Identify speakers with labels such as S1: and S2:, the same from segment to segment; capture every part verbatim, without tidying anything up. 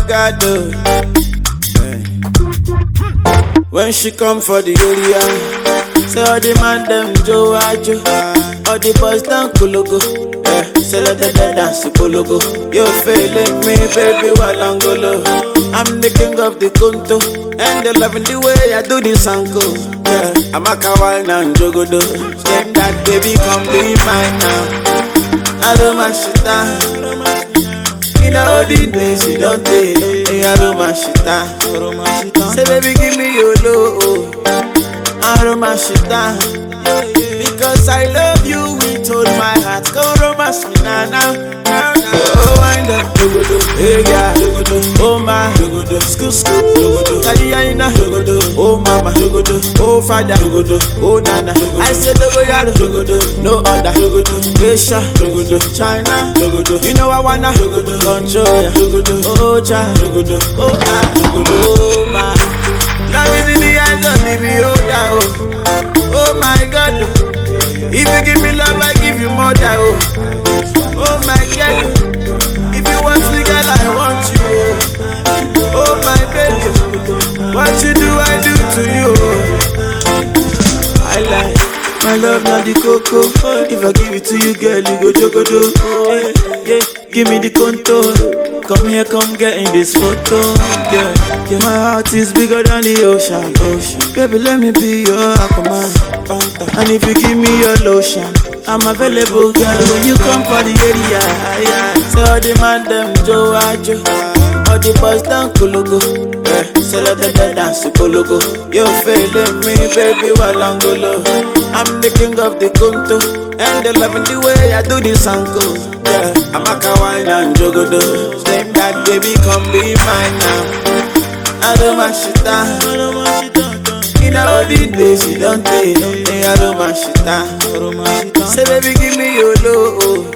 S1: God. Oh. When she come for the area, say all the man them Joe Ajo, all the boys down Kulugu. Yeah, say let them dance to Kulugu. You feeling me, baby, Walangolo. I'm the king of the Kunto, and they loving the way I do this uncle. Yeah, I'm a kawal now, Jogodo. Say that baby, come be mine now. I don't my shit down. In all the days you don't take, I don't my shit down. Say baby, give me your love. I don't my shit down. Because I love you with all my heart. Go romance me now, now, now, now. Oh, wind up, hey yeah, oh my, school, school, Kaliyaina, oh mama, oh father, oh nana. I said the way no other, Asia, China, you know I wanna control ya. Oh cha, oh ah, oh my. Now is in the eyes of the oh, oh my God. If you give me love, I give you more than oh. Oh my God. If you want me, girl, I want you. Oh my baby. What you do, I do to you. I like my love, not the cocoa. If I give it to you, girl, you go jogodo. Oh, yeah, yeah. Give me the contour. Come here, come get in this photo. Yeah, yeah. My heart is bigger than the ocean. Ocean. Baby, let me be your Aquaman. And if you give me your lotion, I'm available, girl, when you come for the area. Yeah. Say all the man them Joe Ajo, all the boys down Kulugu. Yeah. Say let them dance to Kulugu. You feeling me, baby, Walangolo. I'm the king of the Kunto, and they loving the way I do this uncle. Yeah. I'm a kawaii and jogodo. Say that baby, come be mine now. I don't my shit down. In all the days you don't take, I don't my shit down. Say baby, give me your love.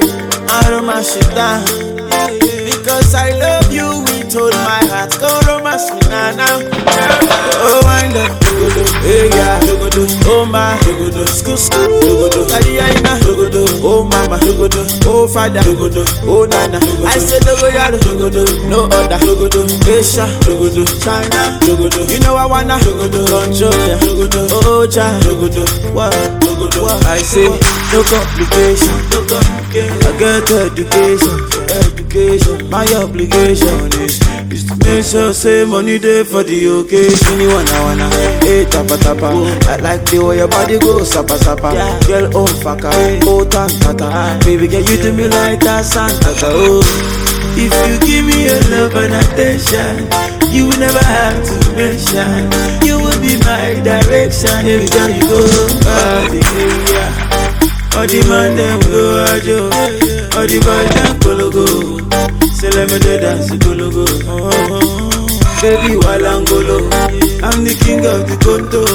S1: I don't my shit down. Because I love you with all my heart. Go romance me now, now. Oh, wind up, hey yeah, oh my, school, school, Kaliyaina, oh mama, oh father, oh nana. I said the way no other, Asia, China, you know I wanna control ya. Oh cha, what, what? I say no complication, no complication. I get education, education. My obligation is is to make sure say money there for the occasion. You wanna wanna, hey tapa tapa. I like the way your body goes sapa sapa. Girl oh faka, oh tan tata. Baby girl you do me like that Santa. Oh, if you give me your love and attention, you will never have to mention. You will be my direction every time you go. All the area, all the man them go ajo, all the boy them Kulugu. Say let me do dance Kulugu. Oh, oh, oh. Baby Walangolo, I'm the king of the Kunto.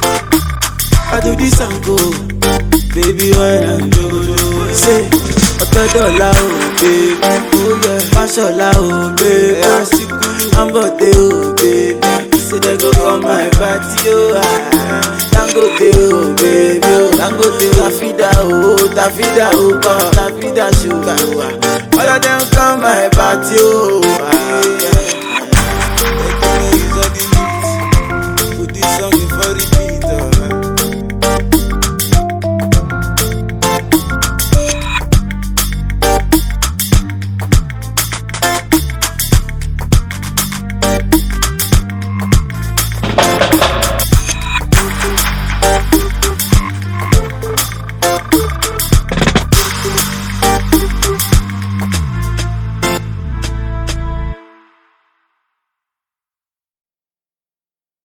S1: I do this and go, baby Walangolo. Say, Otodola oh baby, oh yeah, Fashola oh baby, I'm bote oh baby. Say they go come my party oh ah. Dangote oh baby, oh Dangote Tafida oh, Tafida oh, Tafida sugar oh. All of them come my party oh ah.